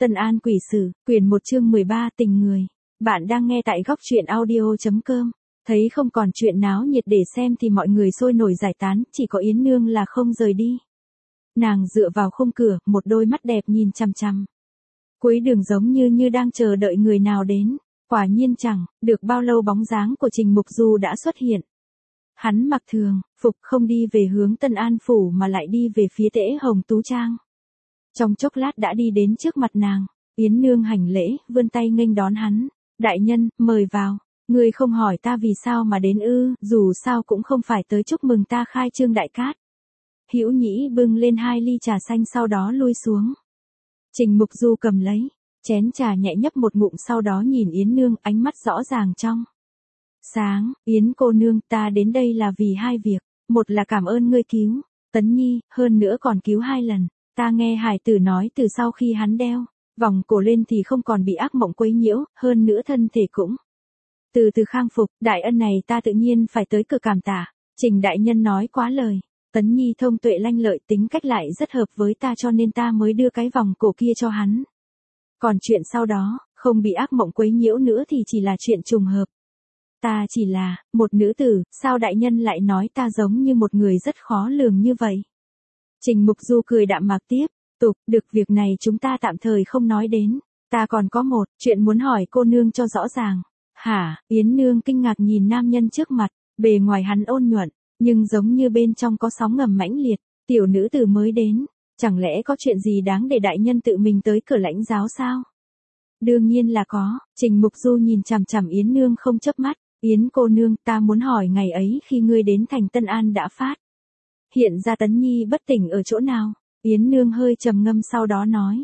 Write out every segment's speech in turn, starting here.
Tân An Quỷ Sử, quyển 1 chương 13 tình người. Bạn đang nghe tại góc truyện audio.com. Thấy không còn chuyện náo nhiệt để xem thì mọi người sôi nổi giải tán, chỉ có Yến Nương là không rời đi. Nàng dựa vào khung cửa, một đôi mắt đẹp nhìn chằm chằm. Cuối đường giống như đang chờ đợi người nào đến. Quả nhiên chẳng, được bao lâu bóng dáng của Trình Mục Du đã xuất hiện. Hắn mặc thường, phục không đi về hướng Tân An Phủ mà lại đi về phía Tễ Hồng Tú Trang. Trong chốc lát đã đi đến trước mặt nàng, Yến Nương hành lễ, vươn tay nghênh đón hắn. Đại nhân, mời vào, ngươi không hỏi ta vì sao mà đến ư, dù sao cũng không phải tới chúc mừng ta khai trương đại cát. Hữu Nhĩ bưng lên 2 ly trà xanh sau đó lui xuống. Trình Mục Du cầm lấy, chén trà nhẹ nhấp một ngụm sau đó nhìn Yến Nương, ánh mắt rõ ràng trong sáng. Yến cô nương, ta đến đây là vì 2 việc, một là cảm ơn ngươi cứu Tấn Nhi, hơn nữa còn cứu 2 lần. Ta nghe hải tử nói từ sau khi hắn đeo vòng cổ lên thì không còn bị ác mộng quấy nhiễu, hơn nữa thân thể cũng từ từ khang phục, đại ân này ta tự nhiên phải tới cửa cảm tạ. Trình đại nhân nói quá lời, Tấn Nhi thông tuệ lanh lợi, tính cách lại rất hợp với ta cho nên ta mới đưa cái vòng cổ kia cho hắn. Còn chuyện sau đó, không bị ác mộng quấy nhiễu nữa thì chỉ là chuyện trùng hợp. Ta chỉ là một nữ tử, sao đại nhân lại nói ta giống như một người rất khó lường như vậy? Trình Mục Du cười đạm mạc tiếp tục, được, việc này chúng ta tạm thời không nói đến. Ta còn có một chuyện muốn hỏi cô nương cho rõ ràng. Hả? Yến Nương kinh ngạc nhìn nam nhân trước mặt, bề ngoài hắn ôn nhuận, nhưng giống như bên trong có sóng ngầm mãnh liệt. Tiểu nữ tử mới đến, chẳng lẽ có chuyện gì đáng để đại nhân tự mình tới cửa lãnh giáo sao? Đương nhiên là có. Trình Mục Du nhìn chằm chằm Yến Nương không chớp mắt. Yến cô nương, ta muốn hỏi ngày ấy khi ngươi đến thành Tân An đã phát hiện ra Tấn Nhi bất tỉnh ở chỗ nào? Yến Nương hơi trầm ngâm sau đó nói.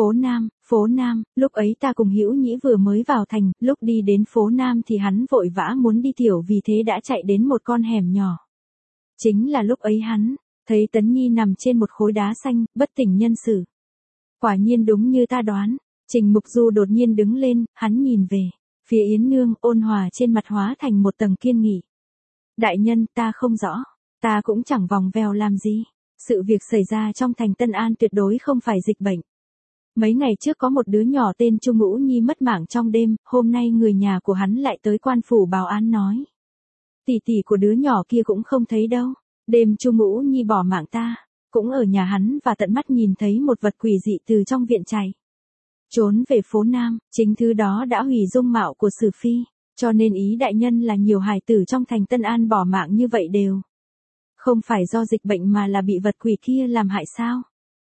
Phố Nam, lúc ấy ta cùng Hữu Nhĩ vừa mới vào thành, lúc đi đến phố Nam thì hắn vội vã muốn đi tiểu vì thế đã chạy đến một con hẻm nhỏ. Chính là lúc ấy hắn thấy Tấn Nhi nằm trên một khối đá xanh, bất tỉnh nhân sự. Quả nhiên đúng như ta đoán. Trình Mục Du đột nhiên đứng lên, hắn nhìn về phía Yến Nương, ôn hòa trên mặt hóa thành một tầng kiên nghị. Đại nhân, ta không rõ. Ta cũng chẳng vòng vèo làm gì. Sự việc xảy ra trong thành Tân An tuyệt đối không phải dịch bệnh. Mấy ngày trước có một đứa nhỏ tên Chu Ngũ Nhi mất mạng trong đêm, hôm nay người nhà của hắn lại tới quan phủ báo án nói. Tỷ tỷ của đứa nhỏ kia cũng không thấy đâu. Đêm Chu Ngũ Nhi bỏ mạng ta, cũng ở nhà hắn và tận mắt nhìn thấy một vật quỷ dị từ trong viện chạy trốn về phố Nam, chính thứ đó đã hủy dung mạo của Sử Phi, cho nên ý đại nhân là nhiều hài tử trong thành Tân An bỏ mạng như vậy đều không phải do dịch bệnh mà là bị vật quỷ kia làm hại sao?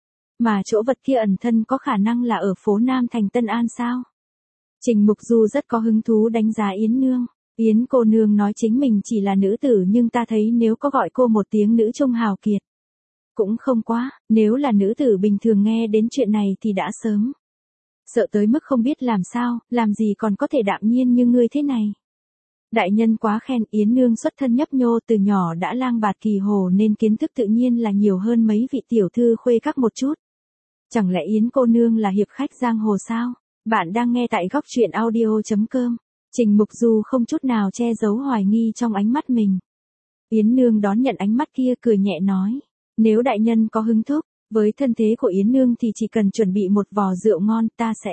Mà chỗ vật kia ẩn thân có khả năng là ở phố Nam thành Tân An sao? Trình Mục Du rất có hứng thú đánh giá Yến Nương. Yến cô nương nói chính mình chỉ là nữ tử nhưng ta thấy nếu có gọi cô một tiếng nữ trung hào kiệt cũng không quá, nếu là nữ tử bình thường nghe đến chuyện này thì đã sớm sợ tới mức không biết làm sao, làm gì còn có thể đạm nhiên như ngươi thế này. Đại nhân quá khen. Yến Nương xuất thân nhấp nhô, từ nhỏ đã lang bạt kỳ hồ nên kiến thức tự nhiên là nhiều hơn mấy vị tiểu thư khuê các một chút. Chẳng lẽ Yến cô nương là hiệp khách giang hồ sao? Bạn đang nghe tại góc truyện audio.com. Trình Mục Du không chút nào che giấu hoài nghi trong ánh mắt mình. Yến Nương đón nhận ánh mắt kia cười nhẹ nói. Nếu đại nhân có hứng thú với thân thế của Yến Nương thì chỉ cần chuẩn bị một vò rượu ngon, ta sẽ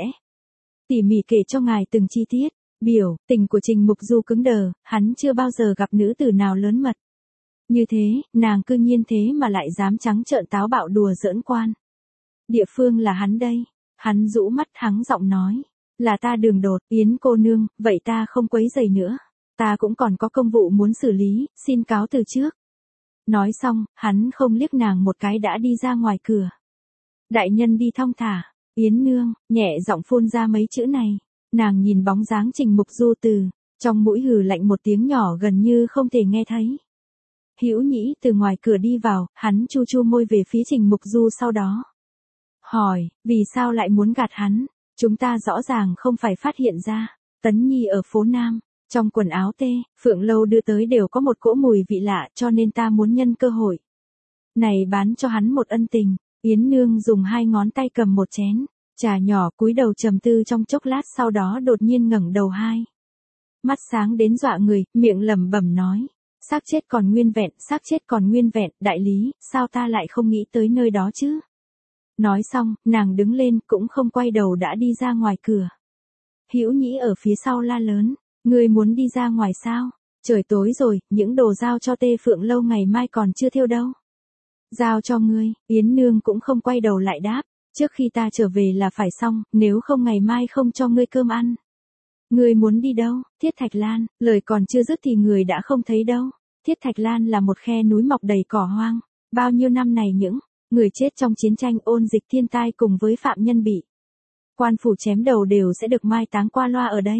tỉ mỉ kể cho ngài từng chi tiết. Biểu tình của Trình Mục Du cứng đờ, hắn chưa bao giờ gặp nữ tử nào lớn mật như thế, nàng cư nhiên thế mà lại dám trắng trợn táo bạo đùa giỡn quan. Địa phương là hắn đây. Hắn rũ mắt hắng giọng nói. Là ta đường đột. Yến cô nương, vậy ta không quấy rầy nữa. Ta cũng còn có công vụ muốn xử lý, xin cáo từ trước. Nói xong, hắn không liếc nàng một cái đã đi ra ngoài cửa. Đại nhân đi thong thả. Yến Nương nhẹ giọng phun ra mấy chữ này. Nàng nhìn bóng dáng Trình Mục Du từ trong mũi hừ lạnh một tiếng nhỏ gần như không thể nghe thấy. Hữu Nhĩ từ ngoài cửa đi vào, hắn chu chu môi về phía Trình Mục Du sau đó hỏi, vì sao lại muốn gạt hắn? Chúng ta rõ ràng không phải phát hiện ra. Tấn Nhi ở phố Nam, trong quần áo Phượng Lâu đưa tới đều có một cỗ mùi vị lạ, cho nên ta muốn nhân cơ hội này bán cho hắn một ân tình. Yến Nương dùng 2 ngón tay cầm một chén trà nhỏ, cúi đầu trầm tư trong chốc lát sau đó đột nhiên ngẩng đầu, hai mắt sáng đến dọa người, miệng lẩm bẩm nói. Xác chết còn nguyên vẹn, đại lý, sao ta lại không nghĩ tới nơi đó chứ? Nói xong, nàng đứng lên cũng không quay đầu đã đi ra ngoài cửa. Hữu Nhĩ ở phía sau la lớn, ngươi muốn đi ra ngoài sao? Trời tối rồi, những đồ giao cho Tê Phượng Lâu ngày mai còn chưa thiêu đâu. Giao cho ngươi, Yến Nương cũng không quay đầu lại đáp, trước khi ta trở về là phải xong, nếu không ngày mai không cho ngươi cơm ăn. Ngươi muốn đi đâu? Thiết Thạch Lan, lời còn chưa dứt thì người đã không thấy đâu. Thiết Thạch Lan là một khe núi mọc đầy cỏ hoang, bao nhiêu năm này những người chết trong chiến tranh ôn dịch thiên tai cùng với phạm nhân bị quan phủ chém đầu đều sẽ được mai táng qua loa ở đây.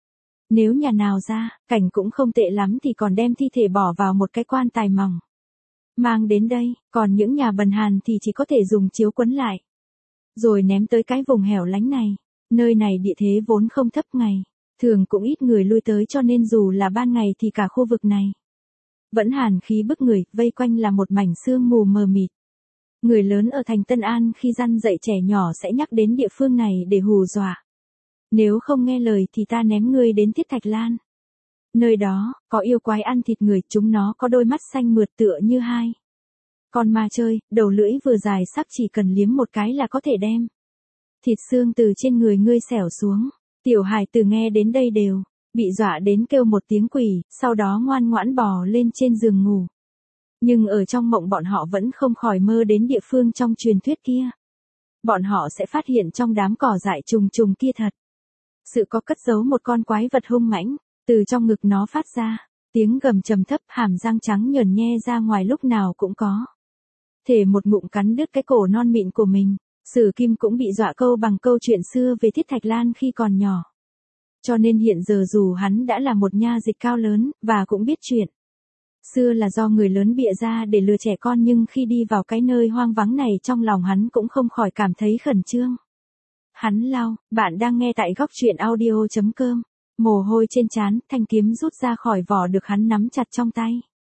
Nếu nhà nào ra, cảnh cũng không tệ lắm thì còn đem thi thể bỏ vào một cái quan tài mỏng. Mang đến đây, còn những nhà bần hàn thì chỉ có thể dùng chiếu quấn lại. Rồi ném tới cái vùng hẻo lánh này. Nơi này địa thế vốn không thấp ngày. Thường cũng ít người lui tới cho nên dù là ban ngày thì cả khu vực này vẫn hàn khí bức người, vây quanh là một mảnh sương mù mờ mịt. Người lớn ở thành Tân An khi răn dạy trẻ nhỏ sẽ nhắc đến địa phương này để hù dọa. Nếu không nghe lời thì ta ném ngươi đến Thiết Thạch Lan. Nơi đó, có yêu quái ăn thịt người, chúng nó có đôi mắt xanh mượt tựa như hai con ma chơi, đầu lưỡi vừa dài sắc chỉ cần liếm một cái là có thể đem thịt xương từ trên người ngươi xẻo xuống. Tiểu hài tử nghe đến đây đều bị dọa đến kêu một tiếng quỷ, sau đó ngoan ngoãn bò lên trên giường ngủ. Nhưng ở trong mộng bọn họ vẫn không khỏi mơ đến địa phương trong truyền thuyết kia. Bọn họ sẽ phát hiện trong đám cỏ dại trùng trùng kia thật sự có cất giấu một con quái vật hung mãnh, từ trong ngực nó phát ra tiếng gầm trầm thấp, hàm răng trắng nhờn nhe ra ngoài lúc nào cũng có thể một ngụm cắn đứt cái cổ non mịn của mình. Sử Kim cũng bị dọa câu bằng câu chuyện xưa về Thiết Thạch Lan khi còn nhỏ. Cho nên hiện giờ dù hắn đã là một nha dịch cao lớn, và cũng biết chuyện xưa là do người lớn bịa ra để lừa trẻ con, nhưng khi đi vào cái nơi hoang vắng này trong lòng hắn cũng không khỏi cảm thấy khẩn trương. Hắn lau, bạn đang nghe tại góc truyện audio.com. Mồ hôi trên trán, thanh kiếm rút ra khỏi vỏ được hắn nắm chặt trong tay.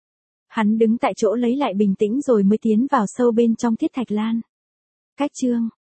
Hắn đứng tại chỗ lấy lại bình tĩnh rồi mới tiến vào sâu bên trong Thiết Thạch Lan. Cách chương